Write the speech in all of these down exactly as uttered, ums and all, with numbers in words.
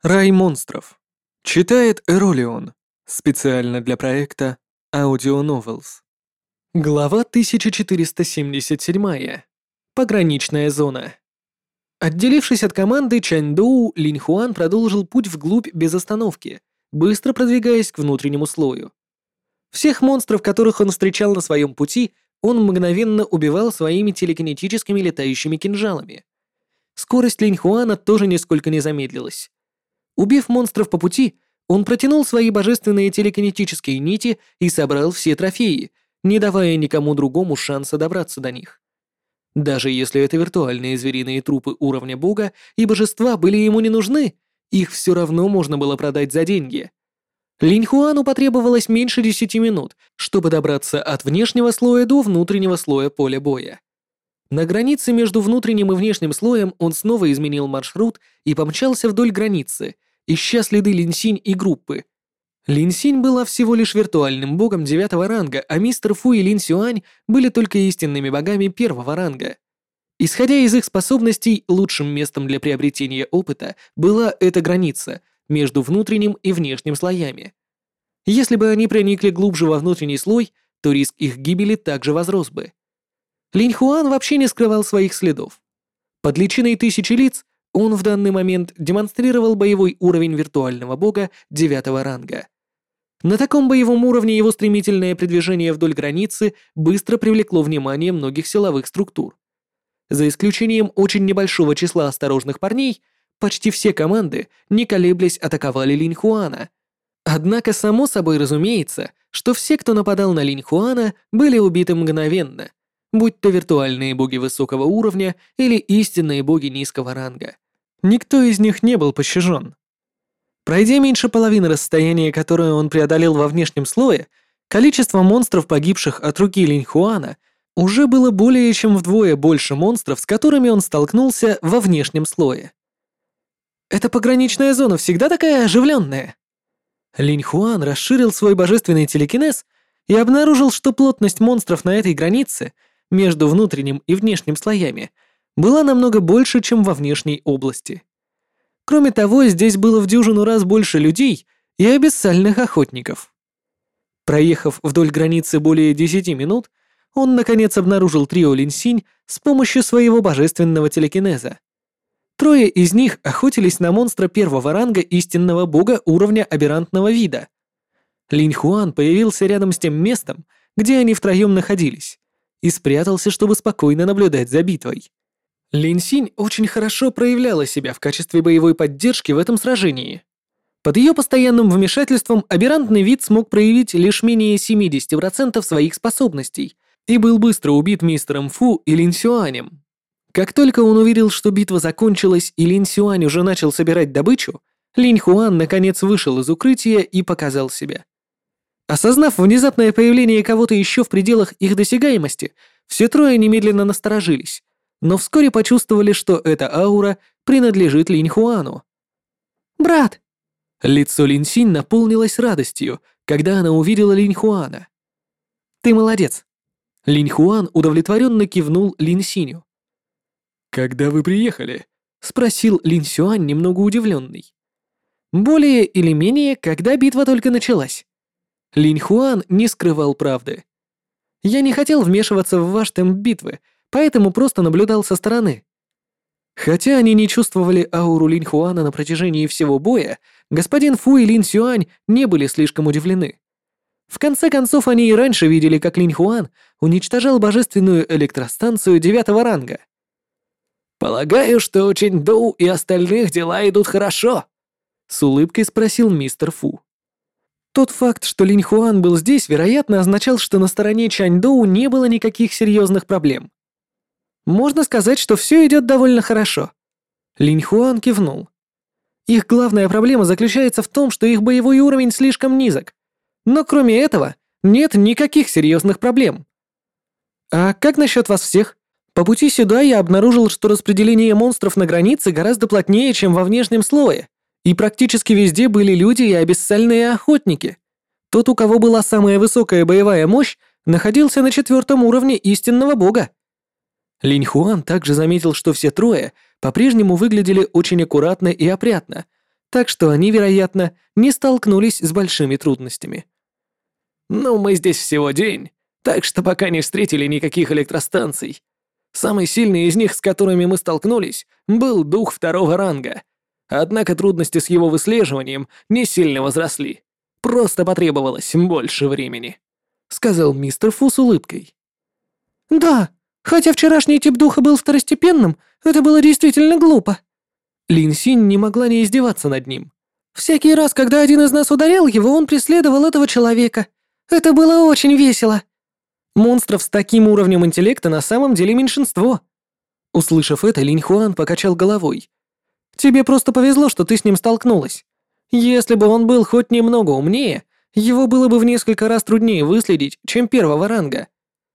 Рай монстров. Читает Эролион. Специально для проекта Audio Novels. Глава тысяча четыреста семьдесят семь. Пограничная зона. Отделившись от команды, Чаньдоу, Линьхуан продолжил путь вглубь без остановки, быстро продвигаясь к внутреннему слою. Всех монстров, которых он встречал на своем пути, он мгновенно убивал своими телекинетическими летающими кинжалами. Скорость Линьхуана тоже нисколько не замедлилась. Убив монстров по пути, он протянул свои божественные телекинетические нити и собрал все трофеи, не давая никому другому шанса добраться до них. Даже если это виртуальные звериные трупы уровня бога и божества были ему не нужны, их все равно можно было продать за деньги. Линьхуану потребовалось меньше десяти минут, чтобы добраться от внешнего слоя до внутреннего слоя поля боя. На границе между внутренним и внешним слоем он снова изменил маршрут и помчался вдоль границы, ища следы Линьсинь и группы. Линьсинь была всего лишь виртуальным богом девятого ранга, а мистер Фу и Лин Сюань были только истинными богами первого ранга. Исходя из их способностей, лучшим местом для приобретения опыта была эта граница между внутренним и внешним слоями. Если бы они проникли глубже во внутренний слой, то риск их гибели также возрос бы. Линьхуан вообще не скрывал своих следов. Под личиной тысячи лиц он в данный момент демонстрировал боевой уровень виртуального бога девятого ранга. На таком боевом уровне его стремительное продвижение вдоль границы быстро привлекло внимание многих силовых структур. За исключением очень небольшого числа осторожных парней, почти все команды, не колеблясь, атаковали Линьхуана. Однако, само собой разумеется, что все, кто нападал на Линьхуана, были убиты мгновенно, будь то виртуальные боги высокого уровня или истинные боги низкого ранга. Никто из них не был пощажен. Пройдя меньше половины расстояния, которое он преодолел во внешнем слое, количество монстров, погибших от руки Линьхуана, уже было более чем вдвое больше монстров, с которыми он столкнулся во внешнем слое. «Эта пограничная зона всегда такая оживленная?» Линьхуан расширил свой божественный телекинез и обнаружил, что плотность монстров на этой границе между внутренним и внешним слоями была намного больше, чем во внешней области. Кроме того, здесь было в дюжину раз больше людей и абиссальных охотников. Проехав вдоль границы более десяти минут, он наконец обнаружил трио Линьсинь с помощью своего божественного телекинеза. Трое из них охотились на монстра первого ранга истинного бога уровня аберрантного вида. Линьхуан появился рядом с тем местом, где они втроем находились, и спрятался, чтобы спокойно наблюдать за битвой. Линьсинь очень хорошо проявляла себя в качестве боевой поддержки в этом сражении. Под ее постоянным вмешательством аберрантный вид смог проявить лишь менее семьдесят процентов своих способностей и был быстро убит мистером Фу и Лин Сюанем. Как только он увидел, что битва закончилась и Лин Сюань уже начал собирать добычу, Линьхуан наконец вышел из укрытия и показал себя. Осознав внезапное появление кого-то еще в пределах их досягаемости, все трое немедленно насторожились, но вскоре почувствовали, что эта аура принадлежит Линьхуану. «Брат!» Лицо Линьсинь наполнилось радостью, когда она увидела Линьхуана. «Ты молодец!» Линьхуан удовлетворенно кивнул Линьсиню. «Когда вы приехали?» — спросил Линьсюань, немного удивленный. «Более или менее, когда битва только началась». Линьхуан не скрывал правды. «Я не хотел вмешиваться в ваш темп битвы, поэтому просто наблюдал со стороны». Хотя они не чувствовали ауру Линьхуана на протяжении всего боя, господин Фу и Лин Сюань не были слишком удивлены. В конце концов, они и раньше видели, как Линьхуан уничтожал божественную электростанцию девятого ранга. «Полагаю, что у Чэньдоу и остальных дела идут хорошо?» — с улыбкой спросил мистер Фу. Тот факт, что Линьхуан был здесь, вероятно, означал, что на стороне Чаньдоу не было никаких серьезных проблем. Можно сказать, что все идет довольно хорошо. Линьхуан кивнул. Их главная проблема заключается в том, что их боевой уровень слишком низок. Но кроме этого, нет никаких серьезных проблем. А как насчет вас всех? По пути сюда я обнаружил, что распределение монстров на границе гораздо плотнее, чем во внешнем слое. И практически везде были люди и абиссальные охотники. Тот, у кого была самая высокая боевая мощь, находился на четвертом уровне истинного бога. Линьхуан также заметил, что все трое по-прежнему выглядели очень аккуратно и опрятно, так что они, вероятно, не столкнулись с большими трудностями. «Ну, мы здесь всего день, так что пока не встретили никаких электростанций. Самый сильный из них, с которыми мы столкнулись, был дух второго ранга. Однако трудности с его выслеживанием не сильно возросли. Просто потребовалось больше времени», — сказал мистер Фу с улыбкой. «Да, хотя вчерашний тип духа был второстепенным, это было действительно глупо». Лин Синь не могла не издеваться над ним. «Всякий раз, когда один из нас ударял его, он преследовал этого человека. Это было очень весело». Монстров с таким уровнем интеллекта на самом деле меньшинство. Услышав это, Линь Хуан покачал головой. «Тебе просто повезло, что ты с ним столкнулась. Если бы он был хоть немного умнее, его было бы в несколько раз труднее выследить, чем первого ранга.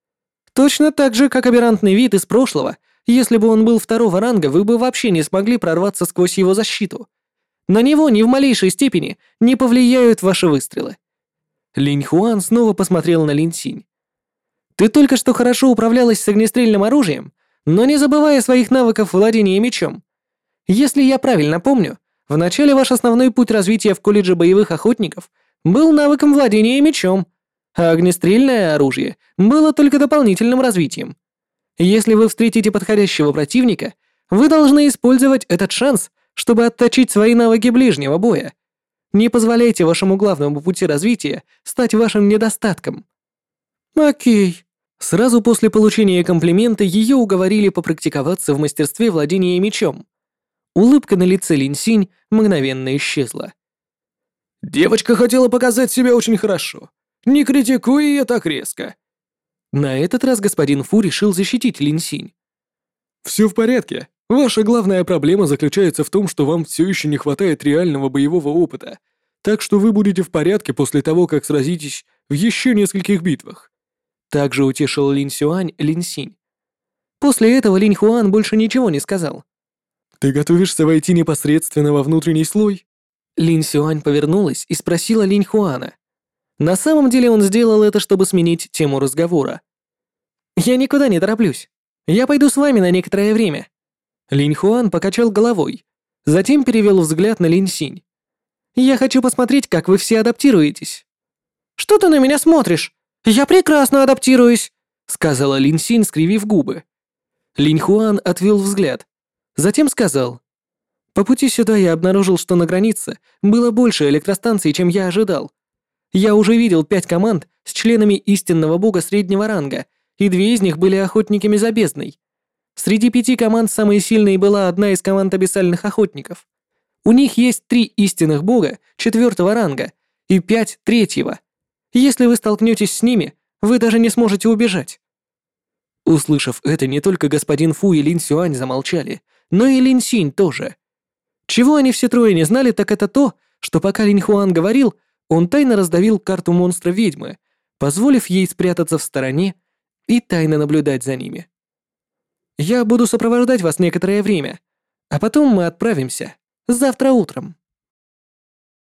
Точно так же, как аберрантный вид из прошлого, если бы он был второго ранга, вы бы вообще не смогли прорваться сквозь его защиту. На него ни в малейшей степени не повлияют ваши выстрелы». Линь Хуан снова посмотрел на Лин Синь. «Ты только что хорошо управлялась с огнестрельным оружием, но не забывая своих навыков владения мечом. Если я правильно помню, вначале ваш основной путь развития в колледже боевых охотников был навыком владения мечом, а огнестрельное оружие было только дополнительным развитием. Если вы встретите подходящего противника, вы должны использовать этот шанс, чтобы отточить свои навыки ближнего боя. Не позволяйте вашему главному пути развития стать вашим недостатком». «Окей». Сразу после получения комплимента ее уговорили попрактиковаться в мастерстве владения мечом. Улыбка на лице Лин Синь мгновенно исчезла. «Девочка хотела показать себя очень хорошо. Не критикуй ее так резко». На этот раз господин Фу решил защитить Лин Синь. «Все в порядке. Ваша главная проблема заключается в том, что вам все еще не хватает реального боевого опыта, так что вы будете в порядке после того, как сразитесь в еще нескольких битвах». Также утешил Лин Сюань Лин Синь. После этого Линь Хуан больше ничего не сказал. «Ты готовишься войти непосредственно во внутренний слой?» Лин Сюань повернулась и спросила Линь Хуана. На самом деле он сделал это, чтобы сменить тему разговора. «Я никуда не тороплюсь. Я пойду с вами на некоторое время». Линь Хуан покачал головой, затем перевел взгляд на Лин Синь. «Я хочу посмотреть, как вы все адаптируетесь». «Что ты на меня смотришь? Я прекрасно адаптируюсь», сказала Лин Синь, скривив губы. Линь Хуан отвел взгляд, затем сказал: «По пути сюда я обнаружил, что на границе было больше электростанций, чем я ожидал. Я уже видел пять команд с членами истинного бога среднего ранга, и две из них были охотниками за бездной. Среди пяти команд самой сильной была одна из команд абиссальных охотников. У них есть три истинных бога четвертого ранга и пять третьего. Если вы столкнетесь с ними, вы даже не сможете убежать». Услышав это, не только господин Фу и Лин Сюань замолчали, но и Лин Синь тоже. Чего они все трое не знали, так это то, что пока Линь Хуан говорил, он тайно раздавил карту монстра-ведьмы, позволив ей спрятаться в стороне и тайно наблюдать за ними. «Я буду сопровождать вас некоторое время, а потом мы отправимся завтра утром».